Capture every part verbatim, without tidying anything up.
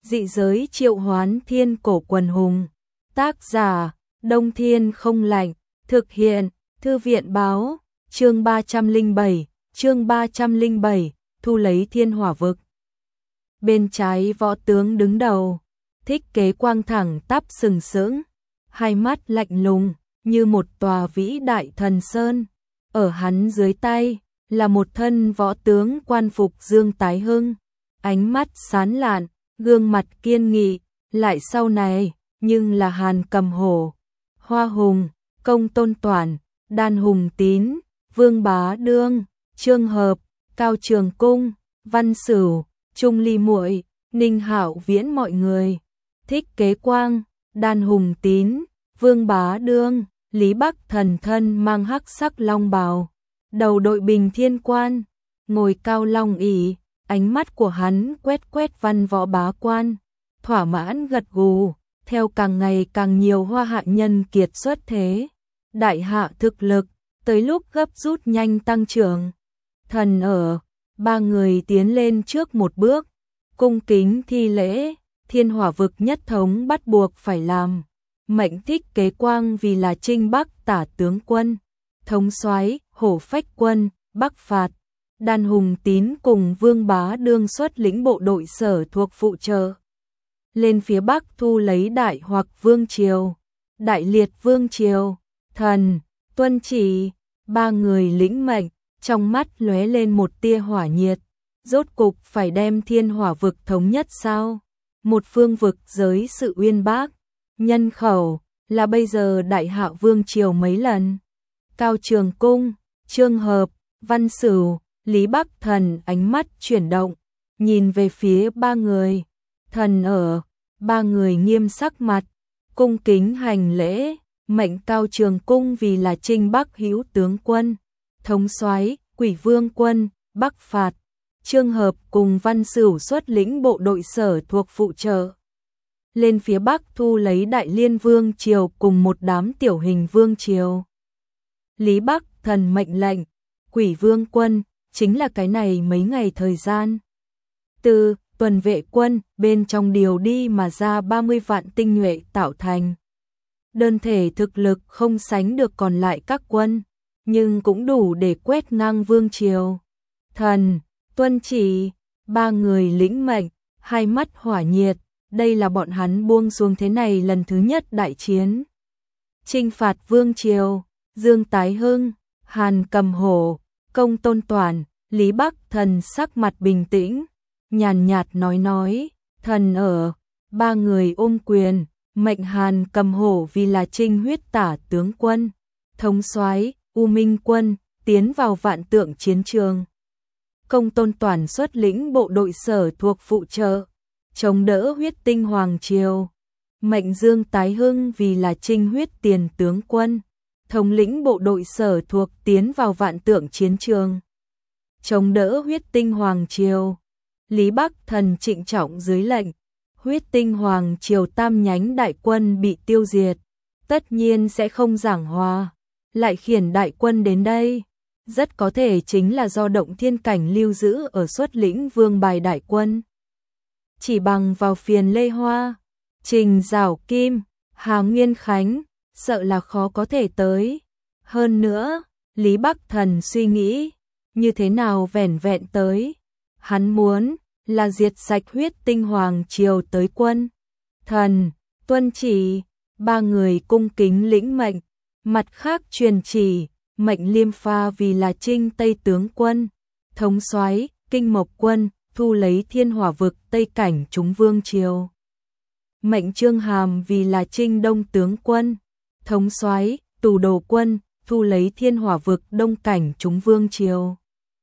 Dị giới triệu hoán thiên cổ quần hùng. Tác giả, Đông Thiên không lạnh. Thực hiện, Thư viện báo. Chương ba trăm lẻ bảy, chương ba trăm lẻ bảy, thu lấy thiên hỏa vực. Bên trái võ tướng đứng đầu, Thích Kế Quang thẳng tắp sừng sững, hai mắt lạnh lùng như một tòa vĩ đại thần sơn. Ở hắn dưới tay là một thân võ tướng quan phục Dương Tái Hưng, ánh mắt sáng lạn, gương mặt kiên nghị, lại sau này nhưng là Hàn Cầm Hổ, Hoa Hùng, Công Tôn Toản, Đan Hùng Tín, Vương Bá Đương, Trương Hợp, Cao Trường Cung, Văn Sửu, Trung Ly Muội, Ninh Hạo Viễn mọi người. Thích Kế Quang, Đan Hùng Tín, Vương Bá Đương, Lý Bắc Thần thân mang hắc sắc long bào, đầu đội bình thiên quan, ngồi cao long ỷ, ánh mắt của hắn quét quét văn võ bá quan, thỏa mãn gật gù, theo càng ngày càng nhiều hoa hạ nhân kiệt xuất thế. Đại hạ thực lực, tới lúc gấp rút nhanh tăng trưởng. Thần ở, ba người tiến lên trước một bước, cung kính thi lễ, thiên hỏa vực nhất thống bắt buộc phải làm. Mệnh Thích Kế Quang vì là Trinh Bắc tả tướng quân, thống soái Hổ Phách quân, Bắc phạt. Đan Hùng Tín cùng Vương Bá Đương xuất lĩnh bộ đội sở thuộc phụ trợ, lên phía Bắc thu lấy Đại hoặc Vương Triều, Đại Liệt Vương Triều. Thần tuân chỉ, ba người lĩnh mệnh, trong mắt lóe lên một tia hỏa nhiệt. Rốt cục phải đem thiên hỏa vực thống nhất sao? Một phương vực giới sự uyên bác, nhân khẩu là bây giờ Đại Hạ Vương Triều mấy lần. Cao Trường Cung, Trương Hợp, Văn Sửu, Lý Bắc Thần ánh mắt chuyển động, nhìn về phía ba người. Thần ở, ba người nghiêm sắc mặt, cung kính hành lễ, mệnh Cao Trường Cung vì là Trinh Bắc hữu tướng quân, thống soái Quỷ Vương quân, Bắc phạt. Trương Hợp cùng Văn Sửu xuất lĩnh bộ đội sở thuộc phụ trợ, lên phía Bắc thu lấy Đại Liên Vương Triều cùng một đám tiểu hình vương triều. Lý Bắc Thần mệnh lệnh, Quỷ Vương quân, chính là cái này mấy ngày thời gian. Từ tuần vệ quân bên trong điều đi mà ra ba mươi vạn tinh nhuệ tạo thành. Đơn thể thực lực không sánh được còn lại các quân, nhưng cũng đủ để quét ngang vương triều. Thần tuân chỉ, ba người lĩnh mệnh, hai mắt hỏa nhiệt, đây là bọn hắn buông xuống thế này lần thứ nhất đại chiến. Chinh phạt vương triều, Dương Tái Hưng, Hàn Cầm Hổ, Công Tôn Toản, Lý Bắc Thần sắc mặt bình tĩnh, nhàn nhạt nói nói, thần ở, ba người ôm quyền, mệnh Hàn Cầm Hổ vì là Trinh huyết tả tướng quân, thống soái U Minh quân, tiến vào vạn tượng chiến trường. Công Tôn Toản xuất lĩnh bộ đội sở thuộc phụ trợ, chống đỡ huyết tinh hoàng triều. Mệnh Dương Tái Hưng vì là Trinh huyết tiền tướng quân, thống lĩnh bộ đội sở thuộc tiến vào vạn tượng chiến trường, chống đỡ huyết tinh hoàng triều. Lý Bắc Thần trịnh trọng dưới lệnh, huyết tinh hoàng triều tam nhánh đại quân bị tiêu diệt, tất nhiên sẽ không giảng hòa, lại khiển đại quân đến đây. Rất có thể chính là do Động Thiên Cảnh lưu giữ ở xuất lĩnh vương bài đại quân. Chỉ bằng vào phiền Lê Hoa, Trình Giảo Kim, Hà Nguyên Khánh, sợ là khó có thể tới. Hơn nữa, Lý Bắc Thần suy nghĩ, như thế nào vẻn vẹn tới. Hắn muốn là diệt sạch huyết tinh hoàng triều tới quân. Thần tuân chỉ, ba người cung kính lĩnh mệnh, mặt khác truyền chỉ, mệnh Liêm Pha vì là Trinh Tây tướng quân, thống soái Kinh Mộc quân, thu lấy thiên hỏa vực Tây cảnh chúng vương triều. Mệnh Trương Hàm vì là Trinh Đông tướng quân, thống soái Tù Đồ quân, thu lấy thiên hỏa vực Đông cảnh chúng vương triều.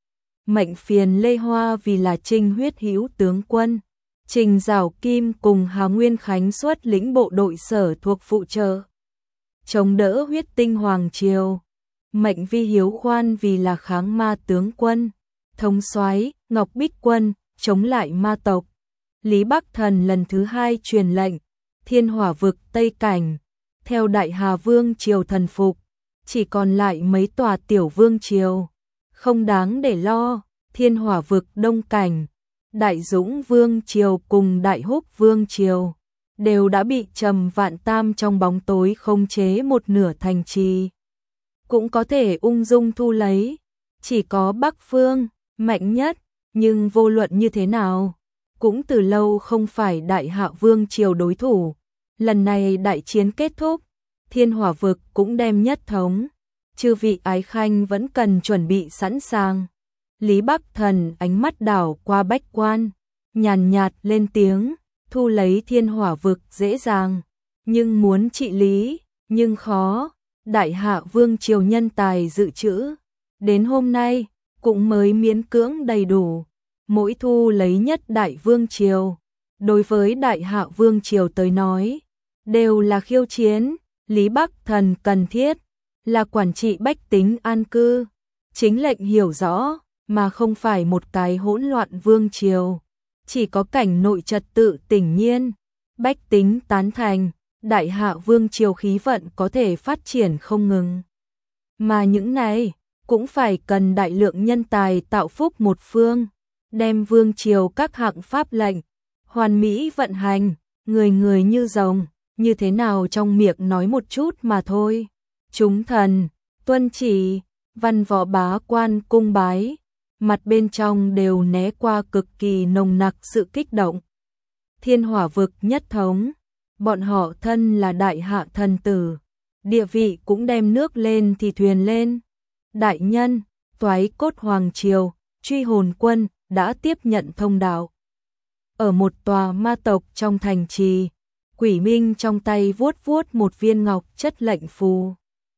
Mệnh Phiền Lê Hoa vì là Trinh huyết hữu tướng quân, Trình Giảo Kim cùng Hà Nguyên Khánh xuất lĩnh bộ đội sở thuộc phụ trợ, chống đỡ huyết tinh hoàng triều. Mệnh Vi Hiếu Khoan vì là Kháng Ma tướng quân, thống soái Ngọc Bích quân, chống lại ma tộc. Lý Bắc Thần lần thứ hai truyền lệnh, thiên hỏa vực Tây cảnh, theo Đại Hà Vương triều thần phục, chỉ còn lại mấy tòa tiểu vương triều, không đáng để lo. Thiên hỏa vực Đông cảnh, Đại Dũng Vương Triều cùng Đại Húc Vương Triều đều đã bị Trầm Vạn Tam trong bóng tối khống chế một nửa thành trì. Cũng có thể ung dung thu lấy, chỉ có Bắc Phương, mạnh nhất, nhưng vô luận như thế nào, cũng từ lâu không phải Đại Hạ Vương Triều đối thủ. Lần này đại chiến kết thúc, Thiên Hỏa Vực cũng đem nhất thống, chư vị ái khanh vẫn cần chuẩn bị sẵn sàng. Lý Bắc Thần ánh mắt đảo qua bách quan, nhàn nhạt lên tiếng, thu lấy Thiên Hỏa Vực dễ dàng, nhưng muốn trị lý, nhưng khó. Đại Hạ Vương Triều nhân tài dự trữ, đến hôm nay, cũng mới miễn cưỡng đầy đủ, mỗi thu lấy nhất Đại Vương Triều. Đối với Đại Hạ Vương Triều tới nói, đều là khiêu chiến, Lý Bắc Thần cần thiết, là quản trị bách tính an cư, chính lệnh hiểu rõ, mà không phải một cái hỗn loạn vương triều. Chỉ có cảnh nội trật tự tỉnh nhiên, bách tính tán thành, Đại Hạ Vương Triều khí vận có thể phát triển không ngừng. Mà những này, cũng phải cần đại lượng nhân tài tạo phúc một phương, đem Vương Triều các hạng pháp lệnh, hoàn mỹ vận hành, người người như rồng, như thế nào trong miệng nói một chút mà thôi. Chúng thần, tuân chỉ, văn võ bá quan cung bái, mặt bên trong đều né qua cực kỳ nồng nặc sự kích động. Thiên Hỏa Vực nhất thống, bọn họ thân là Đại Hạ thần tử, địa vị cũng đem nước lên thì thuyền lên. Đại nhân, Toái Cốt Hoàng Triều, Truy Hồn Quân đã tiếp nhận thông đạo. Ở một tòa ma tộc trong thành trì, Quỷ Minh trong tay vuốt vuốt một viên ngọc chất lệnh phù.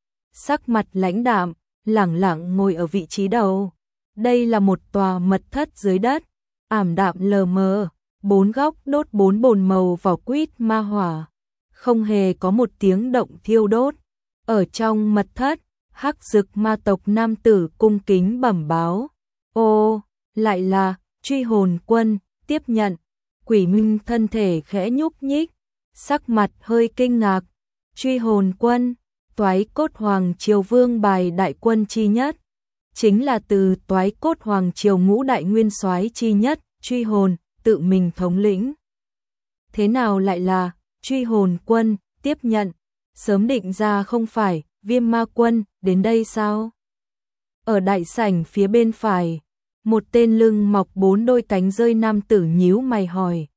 Sắc mặt lãnh đạm, lẳng lặng ngồi ở vị trí đầu. Đây là một tòa mật thất dưới đất, ảm đạm lờ mờ, bốn góc đốt bốn bồn màu vỏ quýt ma hỏa, không hề có một tiếng động thiêu đốt. Ở trong mật thất, Hắc Dực ma tộc nam tử cung kính bẩm báo, ô, lại là Truy Hồn Quân, tiếp nhận. Quỷ Minh thân thể khẽ nhúc nhích, sắc mặt hơi kinh ngạc. Truy Hồn Quân, Toái Cốt Hoàng Triều vương bài đại quân chi nhất, chính là từ Toái Cốt Hoàng Triều ngũ đại nguyên soái chi nhất, Truy Hồn, tự mình thống lĩnh. Thế nào lại là Truy Hồn Quân, tiếp nhận, sớm định ra không phải Viêm Ma Quân đến đây sao? Ở đại sảnh phía bên phải, một tên lưng mọc bốn đôi cánh rơi nam tử nhíu mày hỏi.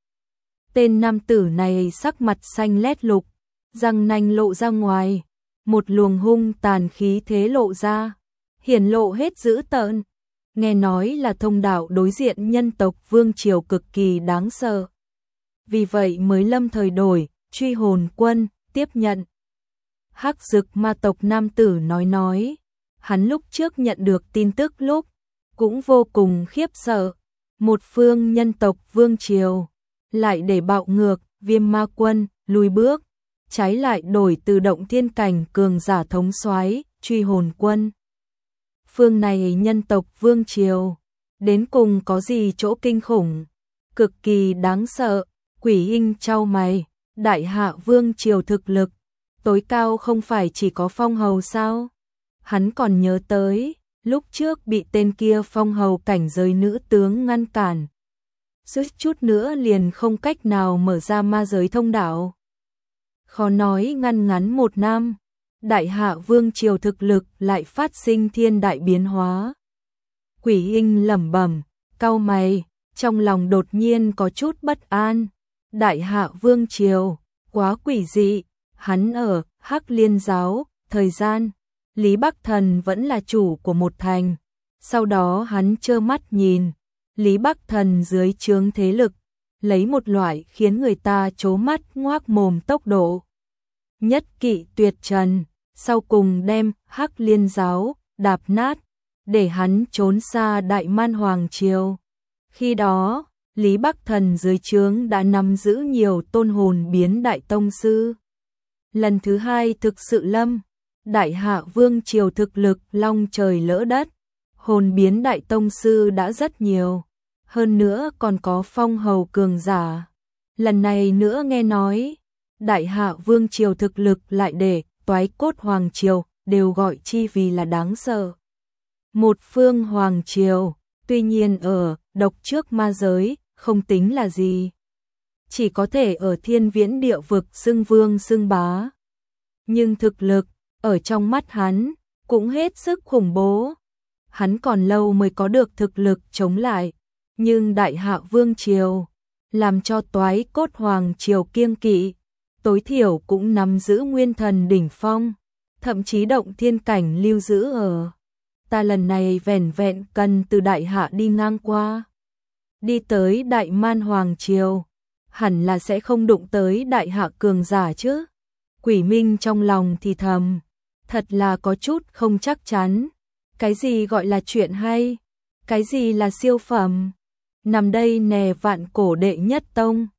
Tên nam tử này sắc mặt xanh lét lục, răng nanh lộ ra ngoài, một luồng hung tàn khí thế lộ ra, hiển lộ hết dữ tợn. Nghe nói là thông đạo đối diện nhân tộc Vương Triều cực kỳ đáng sợ. Vì vậy mới lâm thời đổi, Truy Hồn Quân, tiếp nhận. Hắc Dực ma tộc nam tử nói nói, hắn lúc trước nhận được tin tức lúc, cũng vô cùng khiếp sợ. Một phương nhân tộc Vương Triều, lại để bạo ngược, Viêm Ma Quân, lùi bước, trái lại đổi từ động thiên cảnh cường giả thống soái, Truy Hồn Quân. Phương này nhân tộc Vương Triều, đến cùng có gì chỗ kinh khủng, cực kỳ đáng sợ. Quỷ Hinh chau mày, Đại Hạ Vương Triều thực lực, tối cao không phải chỉ có phong hầu sao? Hắn còn nhớ tới, lúc trước bị tên kia phong hầu cảnh giới nữ tướng ngăn cản. Suýt chút nữa liền không cách nào mở ra ma giới thông đạo. Khó nói ngăn ngắn một năm, Đại Hạ Vương Triều thực lực lại phát sinh thiên đại biến hóa. Quỷ Hinh lẩm bẩm, cau mày, trong lòng đột nhiên có chút bất an. Đại Hạ Vương Triều, quá quỷ dị, hắn ở Hắc Liên Giáo, thời gian, Lý Bắc Thần vẫn là chủ của một thành. Sau đó hắn trơ mắt nhìn, Lý Bắc Thần dưới trướng thế lực, lấy một loại khiến người ta trố mắt ngoác mồm tốc độ. Nhất kỵ tuyệt trần, sau cùng đem Hắc Liên Giáo đạp nát, để hắn trốn xa Đại Man Hoàng Triều. Khi đó, Lý Bắc Thần dưới trướng đã nắm giữ nhiều tôn hồn biến đại tông sư. Lần thứ hai thực sự lâm, Đại Hạ Vương Triều thực lực long trời lỡ đất, hồn biến đại tông sư đã rất nhiều, hơn nữa còn có phong hầu cường giả. Lần này nữa nghe nói, Đại Hạ Vương Triều thực lực lại để Toái Cốt Hoàng Triều đều gọi chi vì là đáng sợ. Một phương Hoàng Triều, tuy nhiên ở độc trước ma giới, không tính là gì. Chỉ có thể ở thiên viễn địa vực xưng vương xưng bá. Nhưng thực lực, ở trong mắt hắn, cũng hết sức khủng bố. Hắn còn lâu mới có được thực lực chống lại. Nhưng Đại Hạ Vương Triều, làm cho Toái Cốt Hoàng Triều kiêng kỵ, tối thiểu cũng nắm giữ nguyên thần đỉnh phong, thậm chí động thiên cảnh lưu giữ ở. Ta lần này vẻn vẹn cần từ Đại Hạ đi ngang qua, đi tới Đại Man Hoàng Triều, hẳn là sẽ không đụng tới Đại Hạ cường giả chứ. Quỷ Minh trong lòng thì thầm, thật là có chút không chắc chắn. Cái gì gọi là chuyện hay? Cái gì là siêu phẩm? Nằm đây nè vạn cổ đệ nhất tông.